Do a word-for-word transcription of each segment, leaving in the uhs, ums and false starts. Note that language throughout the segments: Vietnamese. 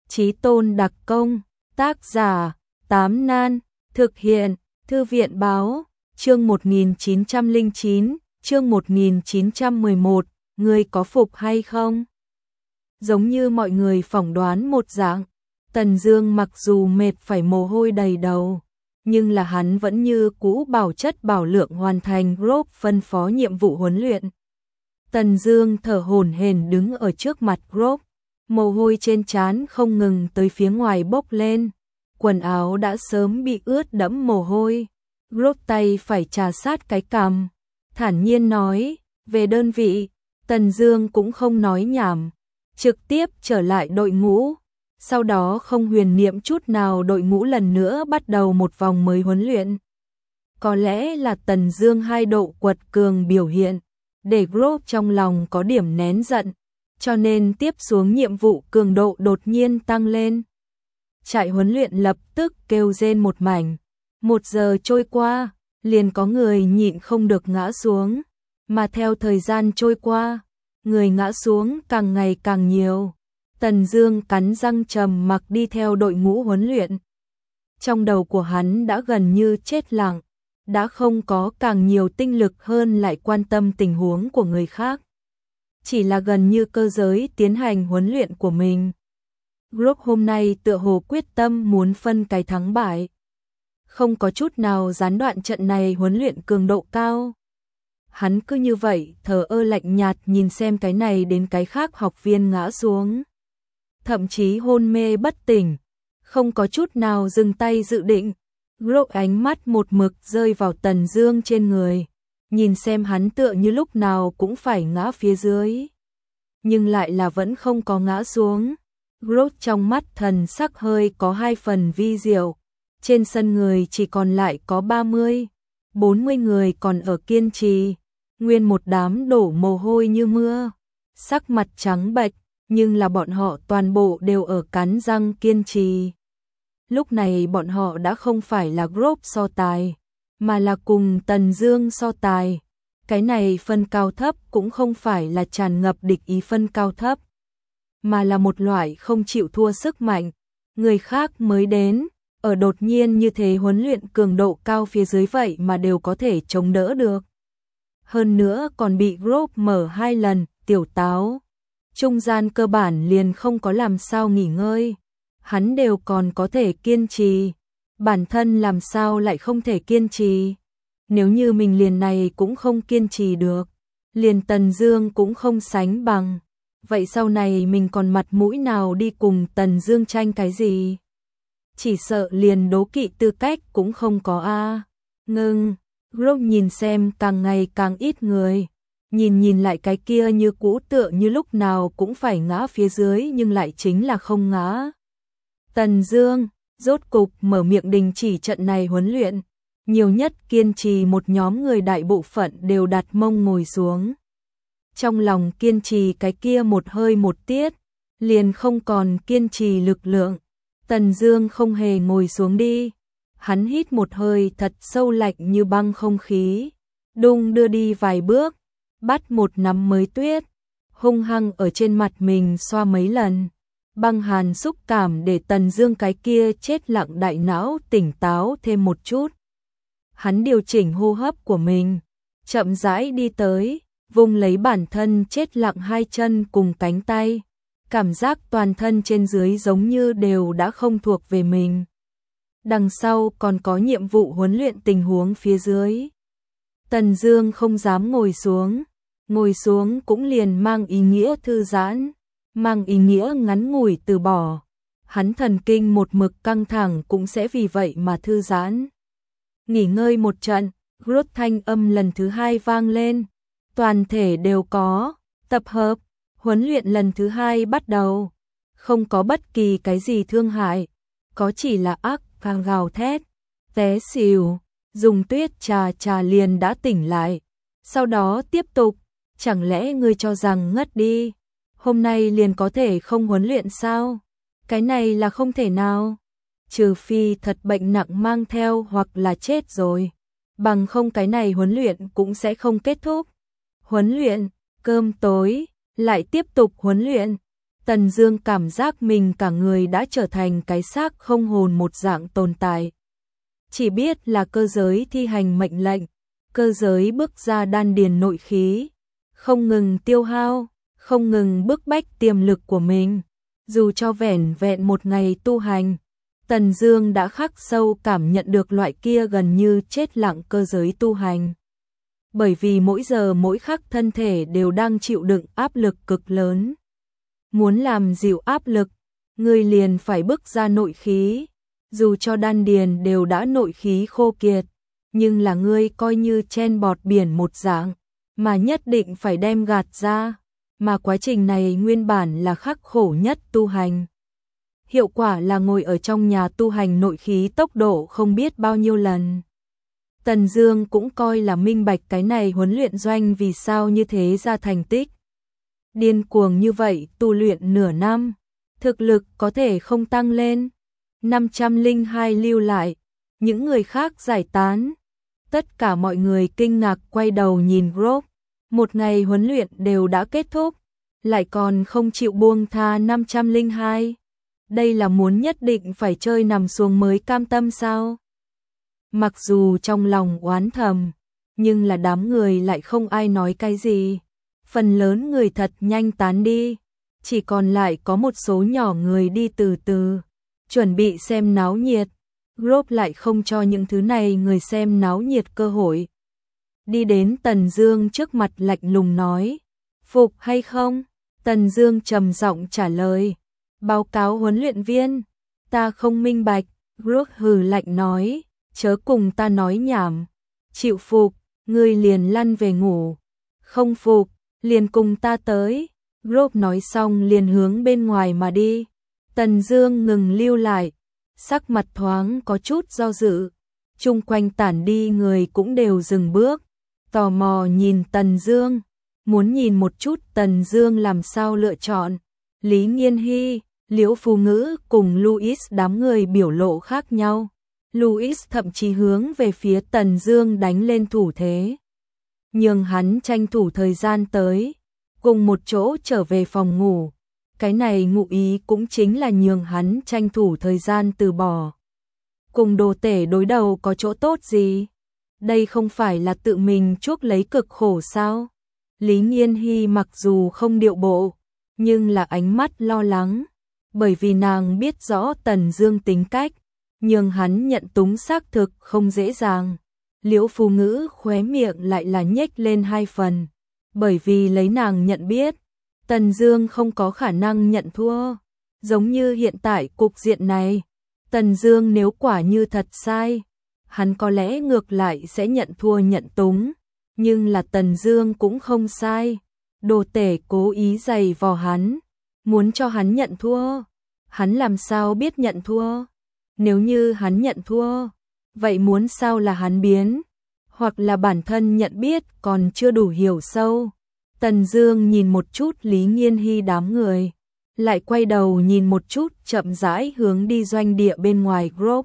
Chí Tôn đặc công, tác giả, Tám Nan, thực hiện, Thư viện báo, chương một nghìn chín trăm lẻ chín, chương một nghìn chín trăm mười một, ngươi có phục hay không? Giống như mọi người phỏng đoán một dạng, Tần Dương mặc dù mệt phải mồ hôi đầy đầu, nhưng là hắn vẫn như cũ bảo chất bảo lượng hoàn thành Rob phân phó nhiệm vụ huấn luyện. Tần Dương thở hổn hển đứng ở trước mặt Rob, mồ hôi trên trán không ngừng tới phía ngoài bốc lên, quần áo đã sớm bị ướt đẫm mồ hôi. Rob tay phải trà sát cái cằm, thản nhiên nói, về đơn vị. Tần Dương cũng không nói nhảm, trực tiếp trở lại đội ngũ. Sau đó không huyền niệm chút nào, đội ngũ lần nữa bắt đầu một vòng mới huấn luyện. Có lẽ là Tần Dương hai độ quật cường biểu hiện, để Rob trong lòng có điểm nén giận, cho nên tiếp xuống nhiệm vụ cường độ đột nhiên tăng lên. Trại huấn luyện lập tức kêu rên một mảnh. Một giờ trôi qua, liền có người nhịn không được ngã xuống, mà theo thời gian trôi qua, người ngã xuống càng ngày càng nhiều. Tần Dương cắn răng trầm mặc đi theo đội ngũ huấn luyện. Trong đầu của hắn đã gần như chết lặng, đã không có càng nhiều tinh lực hơn lại quan tâm tình huống của người khác. Chỉ là gần như cơ giới tiến hành huấn luyện của mình. Group hôm nay tựa hồ quyết tâm muốn phân cái thắng bại. Không có chút nào gián đoạn trận này huấn luyện cường độ cao. Hắn cứ như vậy thờ ơ lạnh nhạt nhìn xem cái này đến cái khác học viên ngã xuống, thậm chí hôn mê bất tỉnh, không có chút nào dừng tay dự định. Group ánh mắt một mực rơi vào Tần Dương trên người, nhìn xem hắn tựa như lúc nào cũng phải ngã phía dưới, nhưng lại là vẫn không có ngã xuống. Group trong mắt thần sắc hơi có hai phần vi diệu. Trên sân người chỉ còn lại có ba mươi, bốn mươi người còn ở kiên trì, nguyên một đám đổ mồ hôi như mưa, sắc mặt trắng bệch, nhưng là bọn họ toàn bộ đều ở cắn răng kiên trì. Lúc này bọn họ đã không phải là group so tài, mà là cùng Tần Dương so tài. Cái này phân cao thấp cũng không phải là tràn ngập địch ý phân cao thấp, mà là một loại không chịu thua sức mạnh. Người khác mới đến, ở đột nhiên như thế huấn luyện cường độ cao phía dưới vậy mà đều có thể chống đỡ được. Hơn nữa còn bị group mở hai lần, tiểu táo. Trung gian cơ bản liền không có làm sao nghỉ ngơi. Hắn đều còn có thể kiên trì. Bản thân làm sao lại không thể kiên trì. Nếu như mình liền này cũng không kiên trì được, liền Tần Dương cũng không sánh bằng. Vậy sau này mình còn mặt mũi nào đi cùng Tần Dương tranh cái gì? Chỉ sợ liền đố kỵ tư cách cũng không có a. À. Ngưng, Group nhìn xem càng ngày càng ít người, nhìn nhìn lại cái kia như cũ tựa như lúc nào cũng phải ngã phía dưới nhưng lại chính là không ngã. Tần Dương rốt cục mở miệng đình chỉ trận này huấn luyện, nhiều nhất kiên trì một nhóm người đại bộ phận đều đặt mông ngồi xuống. Trong lòng kiên trì cái kia một hơi một tiết, liền không còn kiên trì lực lượng. Tần Dương không hề ngồi xuống đi, hắn hít một hơi thật sâu lạnh như băng không khí, đung đưa đi vài bước, bắt một nắm mới tuyết, hung hăng ở trên mặt mình xoa mấy lần. Băng hàn xúc cảm để Tần Dương cái kia chết lặng đại não tỉnh táo thêm một chút. Hắn điều chỉnh hô hấp của mình, chậm rãi đi tới, vung lấy bản thân chết lặng hai chân cùng cánh tay. Cảm giác toàn thân trên dưới giống như đều đã không thuộc về mình. Đằng sau còn có nhiệm vụ huấn luyện tình huống phía dưới. Tần Dương không dám ngồi xuống, ngồi xuống cũng liền mang ý nghĩa thư giãn, mang ý nghĩa ngắn ngủi từ bỏ. Hắn thần kinh một mực căng thẳng cũng sẽ vì vậy mà thư giãn. Nghỉ ngơi một trận, rốt thanh âm lần thứ hai vang lên. Toàn thể đều có, tập hợp. Huấn luyện lần thứ hai bắt đầu, không có bất kỳ cái gì thương hại, có chỉ là ác càng gào thét, té xỉu, dùng tuyết trà trà liền đã tỉnh lại. Sau đó tiếp tục, chẳng lẽ ngươi cho rằng ngất đi, hôm nay liền có thể không huấn luyện sao? Cái này là không thể nào, trừ phi thật bệnh nặng mang theo hoặc là chết rồi, bằng không cái này huấn luyện cũng sẽ không kết thúc. Huấn luyện, cơm tối, lại tiếp tục huấn luyện. Tần Dương cảm giác mình cả người đã trở thành cái xác không hồn một dạng tồn tại. Chỉ biết là cơ giới thi hành mệnh lệnh, cơ giới bước ra đan điền nội khí, không ngừng tiêu hao, không ngừng bức bách tiềm lực của mình. Dù cho vẻn vẹn một ngày tu hành, Tần Dương đã khắc sâu cảm nhận được loại kia gần như chết lặng cơ giới tu hành. Bởi vì mỗi giờ mỗi khắc thân thể đều đang chịu đựng áp lực cực lớn. Muốn làm dịu áp lực, người liền phải bức ra nội khí. Dù cho đan điền đều đã nội khí khô kiệt, nhưng là ngươi coi như chen bọt biển một dạng, mà nhất định phải đem gạt ra, mà quá trình này nguyên bản là khắc khổ nhất tu hành. Hiệu quả là ngồi ở trong nhà tu hành nội khí tốc độ không biết bao nhiêu lần. Tần Dương cũng coi là minh bạch cái này huấn luyện doanh vì sao như thế ra thành tích. Điên cuồng như vậy tu luyện nửa năm, thực lực có thể không tăng lên. năm trăm lẻ hai lưu lại, những người khác giải tán. Tất cả mọi người kinh ngạc quay đầu nhìn Rob. Một ngày huấn luyện đều đã kết thúc, lại còn không chịu buông tha năm trăm lẻ hai. Đây là muốn nhất định phải chơi nằm xuống mới cam tâm sao? Mặc dù trong lòng oán thầm, nhưng là đám người lại không ai nói cái gì. Phần lớn người thật nhanh tán đi, chỉ còn lại có một số nhỏ người đi từ từ, chuẩn bị xem náo nhiệt. Rob lại không cho những thứ này người xem náo nhiệt cơ hội. Đi đến Tần Dương trước mặt lạnh lùng nói, phục hay không? Tần Dương trầm giọng trả lời, báo cáo huấn luyện viên, ta không minh bạch. Rob hừ lạnh nói, chớ cùng ta nói nhảm, chịu phục, ngươi liền lăn về ngủ, không phục, liền cùng ta tới. Rob nói xong liền hướng bên ngoài mà đi. Tần Dương ngừng lưu lại, sắc mặt thoáng có chút do dự. Chung quanh tản đi người cũng đều dừng bước, tò mò nhìn Tần Dương, muốn nhìn một chút Tần Dương làm sao lựa chọn. Lý Nghiên Hy, Liễu Phù Ngữ cùng Louis đám người biểu lộ khác nhau. Louis thậm chí hướng về phía Tần Dương đánh lên thủ thế, nhưng hắn tranh thủ thời gian tới, cùng một chỗ trở về phòng ngủ. Cái này ngụ ý cũng chính là nhường hắn tranh thủ thời gian từ bỏ. Cùng đồ tể đối đầu có chỗ tốt gì? Đây không phải là tự mình chuốc lấy cực khổ sao? Lý Nghiên Hy mặc dù không điệu bộ, nhưng là ánh mắt lo lắng, bởi vì nàng biết rõ Tần Dương tính cách, nhưng hắn nhận túng xác thực không dễ dàng. Liễu Phù Ngữ khóe miệng lại là nhếch lên hai phần, bởi vì lấy nàng nhận biết, Tần Dương không có khả năng nhận thua. Giống như hiện tại cục diện này, Tần Dương nếu quả như thật sai, hắn có lẽ ngược lại sẽ nhận thua nhận túng, nhưng là Tần Dương cũng không sai. Đồ tể cố ý giày vò hắn, muốn cho hắn nhận thua. Hắn làm sao biết nhận thua? Nếu như hắn nhận thua, vậy muốn sao là hắn biến, hoặc là bản thân nhận biết còn chưa đủ hiểu sâu. Tần Dương nhìn một chút Lý Nghiên Hy đám người, lại quay đầu nhìn một chút chậm rãi hướng đi doanh địa bên ngoài group.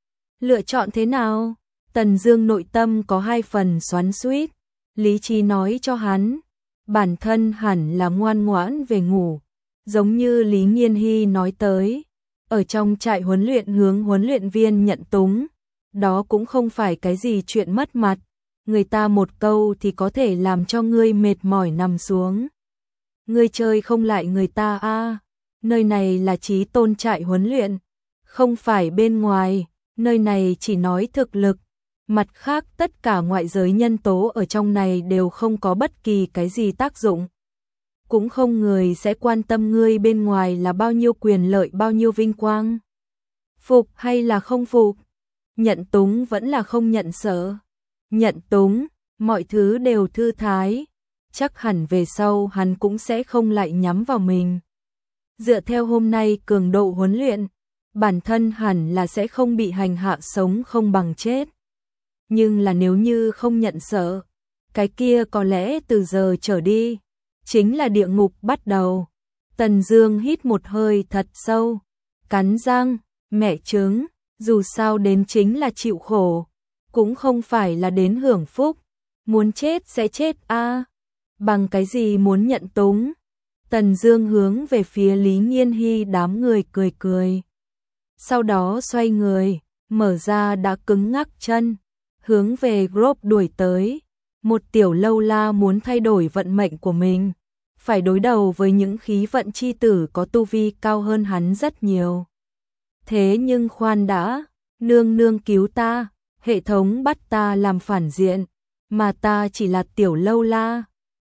Lựa chọn thế nào? Tần Dương nội tâm có hai phần xoắn xuýt, lý trí nói cho hắn, bản thân hẳn là ngoan ngoãn về ngủ, giống như Lý Nghiên Hy nói tới, ở trong trại huấn luyện hướng huấn luyện viên nhận túng, đó cũng không phải cái gì chuyện mất mặt. Người ta một câu thì có thể làm cho ngươi mệt mỏi nằm xuống. Ngươi chơi không lại người ta a. À. Nơi này là Chí Tôn trại huấn luyện, không phải bên ngoài, nơi này chỉ nói thực lực. Mặt khác tất cả ngoại giới nhân tố ở trong này đều không có bất kỳ cái gì tác dụng. Cũng không người sẽ quan tâm ngươi bên ngoài là bao nhiêu quyền lợi bao nhiêu vinh quang. Phục hay là không phục? Nhận túng vẫn là không nhận sợ? Nhận túng, mọi thứ đều thư thái, chắc hẳn về sau hắn cũng sẽ không lại nhắm vào mình. Dựa theo hôm nay cường độ huấn luyện, bản thân hẳn là sẽ không bị hành hạ sống không bằng chết. Nhưng là nếu như không nhận sợ, cái kia có lẽ từ giờ trở đi, chính là địa ngục bắt đầu. Tần Dương hít một hơi thật sâu, cắn răng, mẹ trứng, dù sao đến chính là chịu khổ, cũng không phải là đến hưởng phúc, muốn chết sẽ chết a. À. Bằng cái gì muốn nhận túng? Tần Dương hướng về phía Lý Nghiên Hy đám người cười cười. Sau đó xoay người, mở ra đã cứng ngắc chân, hướng về group đuổi tới. Một tiểu lâu la muốn thay đổi vận mệnh của mình, phải đối đầu với những khí vận chi tử có tu vi cao hơn hắn rất nhiều. Thế nhưng khoan đã, nương nương cứu ta, hệ thống bắt ta làm phản diện, mà ta chỉ là tiểu lâu la,